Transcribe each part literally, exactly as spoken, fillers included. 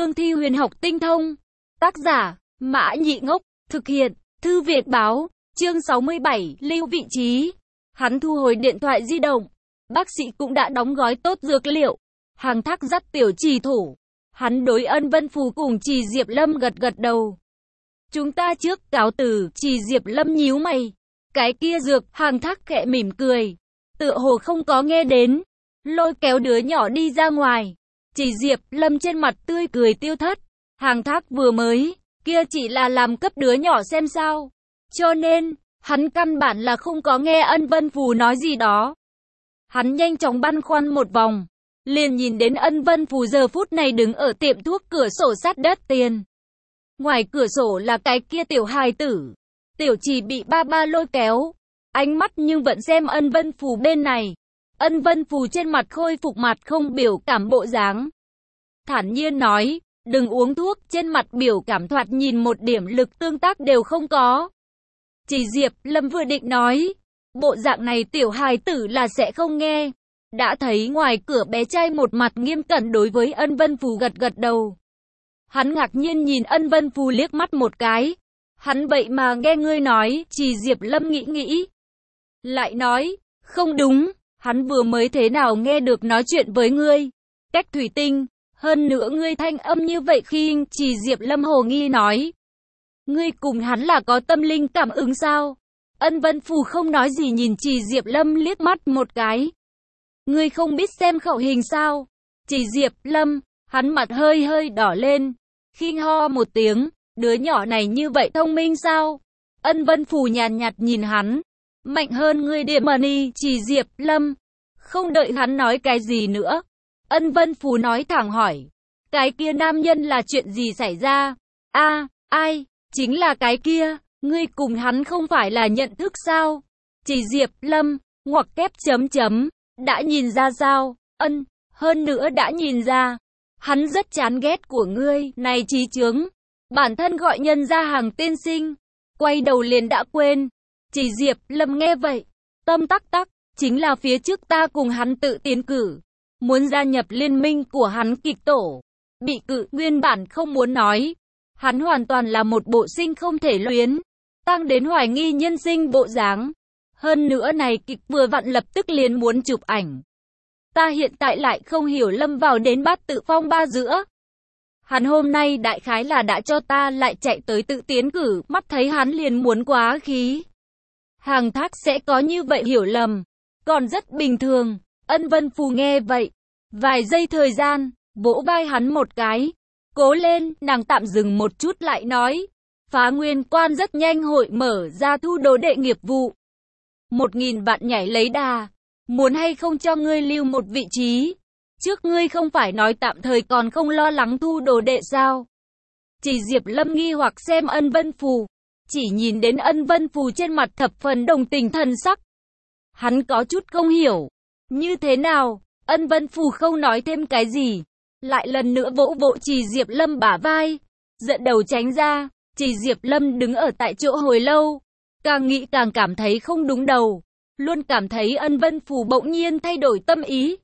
cương thi huyền học tinh thông. Tác giả, Mã Nhị Ngốc, thực hiện, Thư Việt Báo, chương sáu mươi bảy, lưu vị trí. Hắn thu hồi điện thoại di động. Bác sĩ cũng đã đóng gói tốt dược liệu. Hàng Thác dắt Tiểu Trì thủ. Hắn đối Ân Vân Phù cùng Trì Diệp Lâm gật gật đầu. Chúng ta trước cáo từ. Trì Diệp Lâm nhíu mày. Cái kia dược, Hàng Thác khẽ mỉm cười. Tựa hồ không có nghe đến. Lôi kéo đứa nhỏ đi ra ngoài. Trì Diệp Lâm trên mặt tươi cười tiêu thất. Hàng Thác vừa mới, kia chỉ là làm cấp đứa nhỏ xem sao. Cho nên, hắn căn bản là không có nghe Ân Vân Phù nói gì đó. Hắn nhanh chóng băn khoăn một vòng. Liền nhìn đến Ân Vân Phù giờ phút này đứng ở tiệm thuốc cửa sổ sát đất tiền. Ngoài cửa sổ là cái kia tiểu hài tử. Tiểu Trì bị ba ba lôi kéo. Ánh mắt nhưng vẫn xem Ân Vân Phù bên này. Ân Vân Phù trên mặt khôi phục mặt không biểu cảm bộ dáng. Thản nhiên nói, đừng uống thuốc, trên mặt biểu cảm thoạt nhìn một điểm lực tương tác đều không có. Trì Diệp Lâm vừa định nói, bộ dạng này tiểu hài tử là sẽ không nghe. Đã thấy ngoài cửa bé trai một mặt nghiêm cẩn đối với Ân Vân Phù gật gật đầu. Hắn ngạc nhiên nhìn Ân Vân Phù liếc mắt một cái. Hắn vậy mà nghe ngươi nói, Trì Diệp Lâm nghĩ nghĩ. Lại nói, không đúng, hắn vừa mới thế nào nghe được nói chuyện với ngươi. Cách thủy tinh, hơn nữa ngươi thanh âm như vậy khi Trì Diệp Lâm hồ nghi nói. Ngươi cùng hắn là có tâm linh cảm ứng sao? Ân Vân Phù không nói gì nhìn Trì Diệp Lâm liếc mắt một cái. Ngươi không biết xem khẩu hình sao? Trì Diệp Lâm, hắn mặt hơi hơi đỏ lên. Khinh ho một tiếng, đứa nhỏ này như vậy thông minh sao? Ân Vân Phù nhàn nhạt nhìn hắn. Mạnh hơn ngươi điểm mà đi, Trì Diệp Lâm. Không đợi hắn nói cái gì nữa. Ân Vân Phù nói thẳng hỏi. Cái kia nam nhân là chuyện gì xảy ra? A, ai? Chính là cái kia. Ngươi cùng hắn không phải là nhận thức sao? Trì Diệp Lâm, ngoặc kép chấm chấm. Đã nhìn ra sao? Ân, hơn nữa đã nhìn ra. Hắn rất chán ghét của ngươi, này trí chướng. Bản thân gọi nhân ra Hàng tiên sinh. Quay đầu liền đã quên. Trì Diệp Lâm nghe vậy. Tâm tắc tắc, chính là phía trước ta cùng hắn tự tiến cử. Muốn gia nhập liên minh của hắn kịch tổ. Bị cự, nguyên bản không muốn nói. Hắn hoàn toàn là một bộ sinh không thể luyến. Tăng đến hoài nghi nhân sinh bộ dáng. Hơn nữa này kịch vừa vặn lập tức liền muốn chụp ảnh. Ta hiện tại lại không hiểu lâm vào đến bát tự phong ba giữa. Hắn hôm nay đại khái là đã cho ta lại chạy tới tự tiến cử, mắt thấy hắn liền muốn quá khí. Hàng Thác sẽ có như vậy hiểu lầm. Còn rất bình thường. Ân Vân Phù nghe vậy. Vài giây thời gian, vỗ vai hắn một cái. Cố lên, nàng tạm dừng một chút lại nói. Phá Nguyên Quan rất nhanh hội mở ra thu đồ đệ nghiệp vụ. Một nghìn vạn nhảy lấy đà. Muốn hay không cho ngươi lưu một vị trí. Trước ngươi không phải nói tạm thời còn không lo lắng thu đồ đệ sao? Trì Diệp Lâm nghi hoặc xem Ân Vân Phù. Chỉ nhìn đến Ân Vân Phù trên mặt thập phần đồng tình thần sắc. Hắn có chút không hiểu. Như thế nào? Ân Vân Phù không nói thêm cái gì. Lại lần nữa vỗ vỗ Trì Diệp Lâm bả vai. Giận đầu tránh ra. Trì Diệp Lâm đứng ở tại chỗ hồi lâu. Càng nghĩ càng cảm thấy không đúng đầu. Luôn cảm thấy Ân Vân Phù bỗng nhiên thay đổi tâm ý.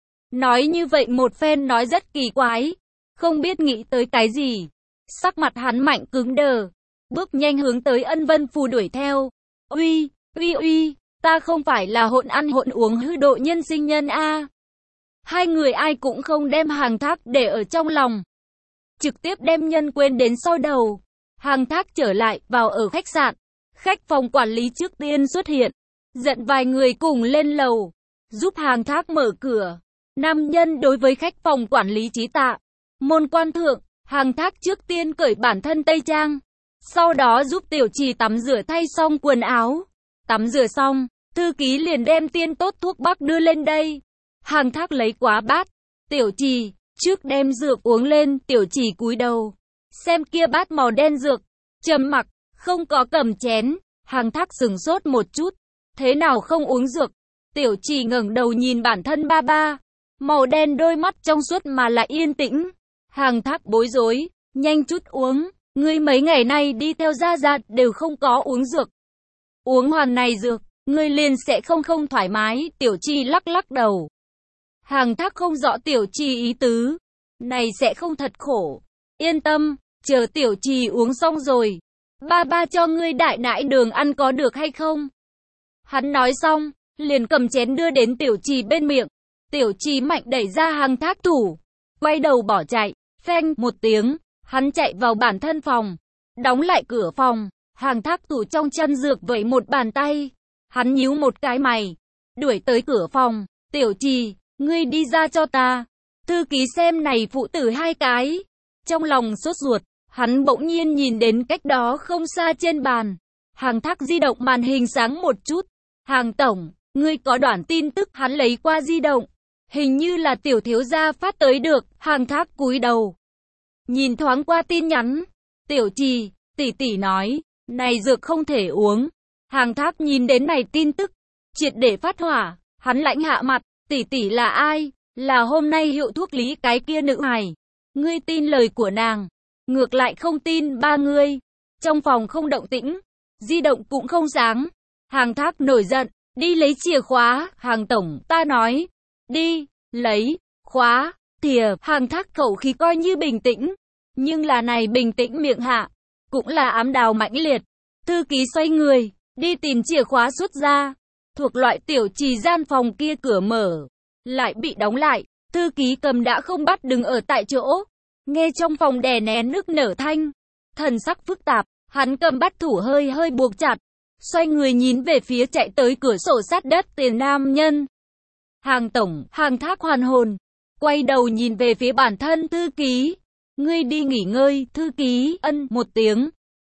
Nói như vậy một phen nói rất kỳ quái. Không biết nghĩ tới cái gì. Sắc mặt hắn mạnh cứng đờ. Bước nhanh hướng tới Ân Vân Phù đuổi theo. Uy, uy uy, ta không phải là hỗn ăn hỗn uống hư độ nhân sinh nhân a. Hai người ai cũng không đem Hàng Thác để ở trong lòng. Trực tiếp đem nhân quên đến sau đầu. Hàng Thác trở lại vào ở khách sạn. Khách phòng quản lý trước tiên xuất hiện. Dẫn vài người cùng lên lầu. Giúp Hàng Thác mở cửa. Nam nhân đối với khách phòng quản lý trí tạ. Môn quan thượng, Hàng Thác trước tiên cởi bản thân tây trang. Sau đó giúp Tiểu Trì tắm rửa thay xong quần áo. Tắm rửa xong, thư ký liền đem tiên tốt thuốc bắc đưa lên đây. Hàng Thác lấy quá bát. Tiểu Trì, trước đem dược uống lên. Tiểu Trì cúi đầu. Xem kia bát màu đen dược. Trầm mặc, không có cầm chén. Hàng Thác sừng sốt một chút. Thế nào không uống dược? Tiểu Trì ngẩng đầu nhìn bản thân ba ba. Màu đen đôi mắt trong suốt mà lại yên tĩnh. Hàng Thác bối rối. Nhanh chút uống. Ngươi mấy ngày nay đi theo gia gia đều không có uống dược. Uống hoàn này dược, ngươi liền sẽ không không thoải mái. Tiểu Trì lắc lắc đầu. Hàng Thác không rõ Tiểu Trì ý tứ. Này sẽ không thật khổ. yên tâm, chờ tiểu trì uống xong rồi, ba ba cho ngươi đại nải đường ăn có được hay không? Hắn nói xong, liền cầm chén đưa đến tiểu trì bên miệng. Tiểu trì mạnh đẩy ra Hàng Thác thủ, quay đầu bỏ chạy, phanh một tiếng, hắn chạy vào bản thân phòng, đóng lại cửa phòng. Hàng Thác thủ trong chăn dược vẫy một bàn tay, hắn nhíu một cái mày, đuổi tới cửa phòng. Tiểu trì, ngươi đi ra cho ta. Thư ký xem này phụ tử hai cái, trong lòng sốt ruột, hắn bỗng nhiên nhìn đến cách đó không xa trên bàn. Hàng Thác di động màn hình sáng một chút. Hàng tổng, ngươi có đoạn tin tức. Hắn lấy qua di động, hình như là tiểu thiếu gia phát tới được. Hàng Thác cúi đầu, nhìn thoáng qua tin nhắn. Tiểu trì, tỷ tỷ nói, này dược không thể uống. Hàng Thác nhìn đến này tin tức, triệt để phát hỏa, hắn lãnh hạ mặt. Tỷ tỷ là ai? Là hôm nay hiệu thuốc lý cái kia nữ hài. Ngươi tin lời của nàng, ngược lại không tin ba ngươi. Trong phòng không động tĩnh, di động cũng không sáng. Hàng Thác nổi giận, đi lấy chìa khóa. Hàng tổng, ta nói, đi, lấy, khóa, thìa. Hàng Thác khẩu khí coi như bình tĩnh, nhưng là này bình tĩnh miệng hạ, cũng là ám đào mãnh liệt. Thư ký xoay người, đi tìm chìa khóa xuất ra. Thuộc loại tiểu trì gian phòng kia cửa mở, lại bị đóng lại. Thư ký cầm đã không bắt đứng ở tại chỗ, nghe trong phòng đè nén nức nở thanh, thần sắc phức tạp, hắn cầm bắt thủ hơi hơi buộc chặt, xoay người nhìn về phía chạy tới cửa sổ sát đất tiền nam nhân. Hàng tổng, Hàng Thác hoàn hồn, quay đầu nhìn về phía bản thân thư ký. Ngươi đi nghỉ ngơi. Thư ký ân một tiếng,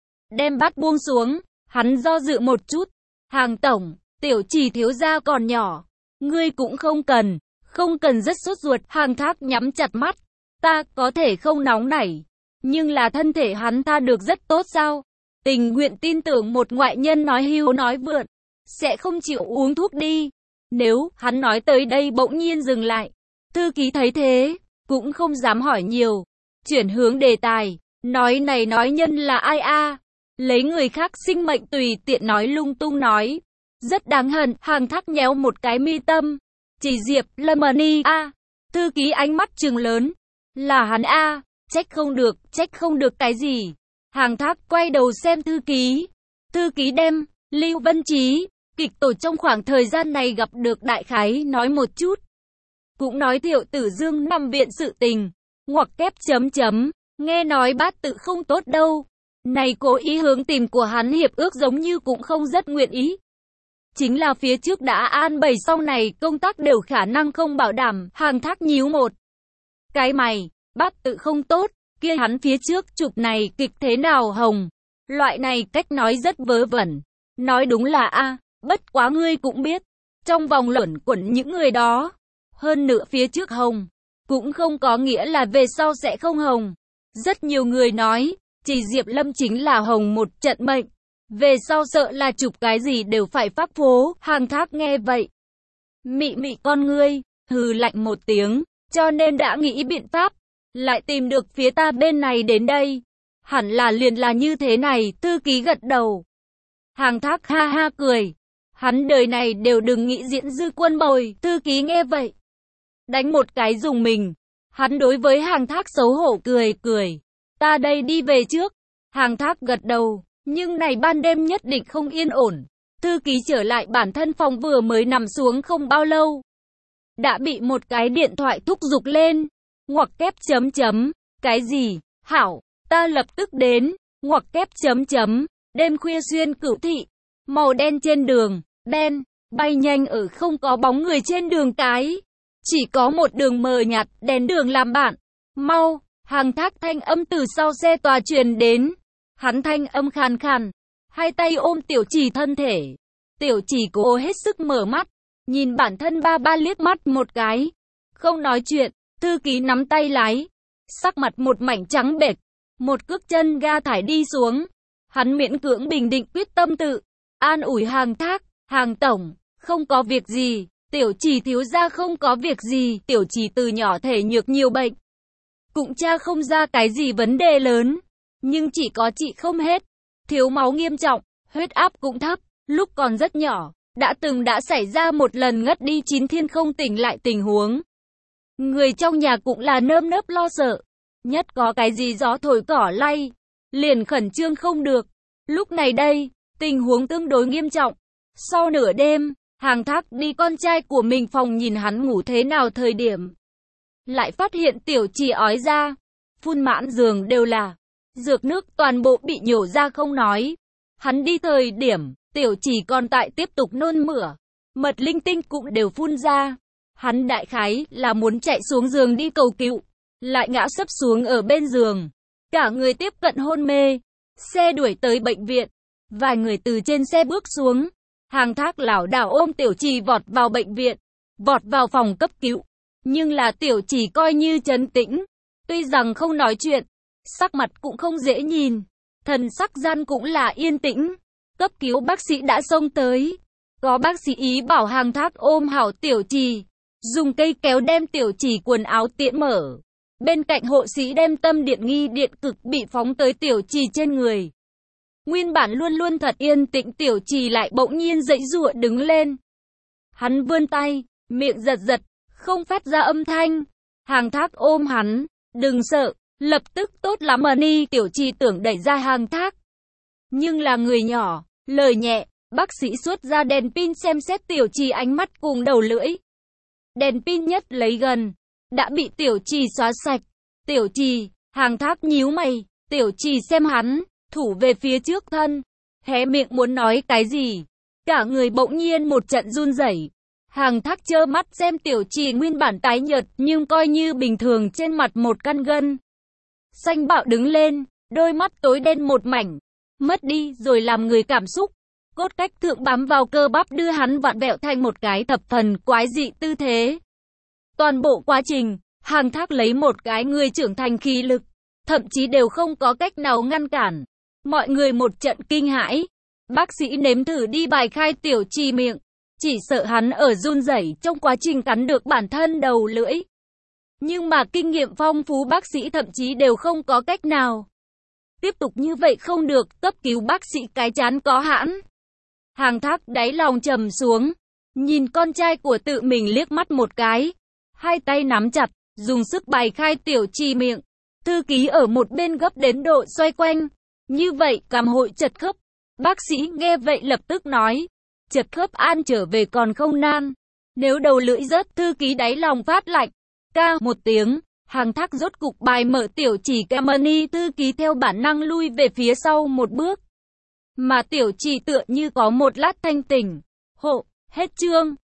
đem bát buông xuống, hắn do dự một chút. Hàng tổng, tiểu trì thiếu gia còn nhỏ, ngươi cũng không cần, không cần rất sốt ruột. Hàng Thác nhắm chặt mắt, ta có thể không nóng nảy, nhưng là thân thể hắn ta được rất tốt sao? Tình nguyện tin tưởng một ngoại nhân nói hưu nói vượn, sẽ không chịu uống thuốc đi. Nếu hắn nói tới đây bỗng nhiên dừng lại, thư ký thấy thế, cũng không dám hỏi nhiều, chuyển hướng đề tài, nói này nói nhân là ai a? Lấy người khác sinh mệnh tùy tiện nói lung tung nói, rất đáng hận. Hàng Thác nhéo một cái mi tâm, chỉ Diệp Lâm Ni a. Thư ký ánh mắt trừng lớn, là hắn a? Trách không được, trách không được cái gì? Hàng Thác quay đầu xem thư ký. Thư ký đem Lưu Vân Trí kịch tổ trong khoảng thời gian này gặp được đại khái nói một chút, cũng nói Thiệu Tử Dương nằm viện sự tình. Ngoặc kép chấm chấm, nghe nói bát tự không tốt đâu. Này cố ý hướng tìm của hắn hiệp ước giống như cũng không rất nguyện ý. Chính là phía trước đã an bày sau này công tác đều khả năng không bảo đảm. Hàng Thác nhíu một cái mày, bát tự không tốt, kia hắn phía trước chụp này kịch thế nào hồng. Loại này cách nói rất vớ vẩn. Nói đúng là a, bất quá ngươi cũng biết, trong vòng luẩn quẩn những người đó, hơn nữa phía trước hồng, cũng không có nghĩa là về sau sẽ không hồng. Rất nhiều người nói, chỉ Diệp Lâm chính là hồng một trận mệnh, về sau sợ là chụp cái gì đều phải phát phố. Hàng Thác nghe vậy, mị mị con ngươi, hừ lạnh một tiếng, cho nên đã nghĩ biện pháp, lại tìm được phía ta bên này đến đây. Hẳn là liền là như thế này. Thư ký gật đầu. Hàng Thác ha ha cười, hắn đời này đều đừng nghĩ diễn dư quân bồi. Thư ký nghe vậy, đánh một cái dùng mình, hắn đối với Hàng Thác xấu hổ cười cười, ta đây đi về trước. Hàng Thác gật đầu, nhưng này ban đêm nhất định không yên ổn. Thư ký trở lại bản thân phòng vừa mới nằm xuống không bao lâu, đã bị một cái điện thoại thúc giục lên. Ngoặc kép chấm chấm, cái gì? Hảo, ta lập tức đến. Ngoặc kép chấm chấm, đêm khuya xuyên Cửu Thị, màu đen trên đường, đen, bay nhanh ở không có bóng người trên đường cái. Chỉ có một đường mờ nhạt, đèn đường làm bạn. Mau, Hàng Thác thanh âm từ sau xe tòa truyền đến. Hắn thanh âm khàn khàn, hai tay ôm tiểu trì thân thể. Tiểu trì cố hết sức mở mắt, nhìn bản thân ba ba liếc mắt một cái, không nói chuyện. Thư ký nắm tay lái, sắc mặt một mảnh trắng bệch, một cước chân ga thải đi xuống. Hắn miễn cưỡng bình định quyết tâm tự an ủi Hàng Thác, Hàng tổng, không có việc gì, tiểu trì thiếu gia không có việc gì. Tiểu trì từ nhỏ thể nhược nhiều bệnh, cũng tra không ra cái gì vấn đề lớn, nhưng chỉ có trị không hết, thiếu máu nghiêm trọng, huyết áp cũng thấp, lúc còn rất nhỏ, đã từng đã xảy ra một lần ngất đi chín thiên không tỉnh lại tình huống. Người trong nhà cũng là nơm nớp lo sợ, Nhất có cái gì gió thổi cỏ lay, liền khẩn trương không được. Lúc này đây, tình huống tương đối nghiêm trọng. Sau nửa đêm, Hàng Thác đi con trai của mình phòng nhìn hắn ngủ thế nào thời điểm. Lại phát hiện tiểu trì ói ra, phun mãn giường đều là dược nước, toàn bộ bị nhổ ra không nói. Hắn đi thời điểm, tiểu trì còn tại tiếp tục nôn mửa, mật linh tinh cũng đều phun ra. Hắn đại khái là muốn chạy xuống giường đi cầu cứu, lại ngã sấp xuống ở bên giường. Cả người tiếp cận hôn mê, xe đuổi tới bệnh viện. Vài người từ trên xe bước xuống. Hàng Thác lảo đảo ôm tiểu trì vọt vào bệnh viện, vọt vào phòng cấp cứu. Nhưng là tiểu trì coi như trấn tĩnh, tuy rằng không nói chuyện, sắc mặt cũng không dễ nhìn, thần sắc gian cũng là yên tĩnh. Cấp cứu bác sĩ đã xông tới, có bác sĩ ý bảo Hàng Thác ôm hảo tiểu trì, dùng cây kéo đem tiểu trì quần áo tiễn mở. Bên cạnh hộ sĩ đem tâm điện nghi điện cực bị phóng tới tiểu trì trên người. Nguyên bản luôn luôn thật yên tĩnh tiểu trì lại bỗng nhiên giãy giụa đứng lên. Hắn vươn tay, miệng giật giật, không phát ra âm thanh. Hàng Thác ôm hắn, đừng sợ, lập tức tốt lắm mà ni. Tiểu trì tưởng đẩy ra Hàng Thác, nhưng là người nhỏ, lời nhẹ. Bác sĩ xuất ra đèn pin xem xét tiểu trì ánh mắt cùng đầu lưỡi. Đèn pin nhất lấy gần, đã bị tiểu trì xóa sạch. Tiểu trì, Hàng Thác nhíu mày, tiểu trì xem hắn, thủ về phía trước thân, hé miệng muốn nói cái gì, cả người bỗng nhiên một trận run rẩy. Hàng Thác trơ mắt xem tiểu trì nguyên bản tái nhợt nhưng coi như bình thường trên mặt một căn gân xanh bạo đứng lên, đôi mắt tối đen một mảnh, mất đi rồi làm người cảm xúc, cốt cách thượng bám vào cơ bắp đưa hắn vặn vẹo thành một cái thập phần quái dị tư thế. Toàn bộ quá trình, Hàng Thác lấy một cái người trưởng thành khí lực, thậm chí đều không có cách nào ngăn cản. Mọi người một trận kinh hãi. Bác sĩ nếm thử đi bài khai tiểu trì miệng, chỉ sợ hắn ở run rẩy trong quá trình cắn được bản thân đầu lưỡi. Nhưng mà kinh nghiệm phong phú bác sĩ thậm chí đều không có cách nào. Tiếp tục như vậy không được, cấp cứu bác sĩ cái chán có hãn. Hàng Thác đáy lòng trầm xuống, nhìn con trai của tự mình liếc mắt một cái, hai tay nắm chặt, dùng sức bài khai tiểu trì miệng. Thư ký ở một bên gấp đến độ xoay quanh. Như vậy cảm hội chật khớp. Bác sĩ nghe vậy lập tức nói, chật khớp an trở về còn không nan. Nếu đầu lưỡi rớt, thư ký đáy lòng phát lạnh. Ca một tiếng, Hàng Thác rốt cục bài mở tiểu trì Camani, thư ký theo bản năng lui về phía sau một bước. Mà tiểu trì tựa như có một lát thanh tỉnh. Hộ, hết chương.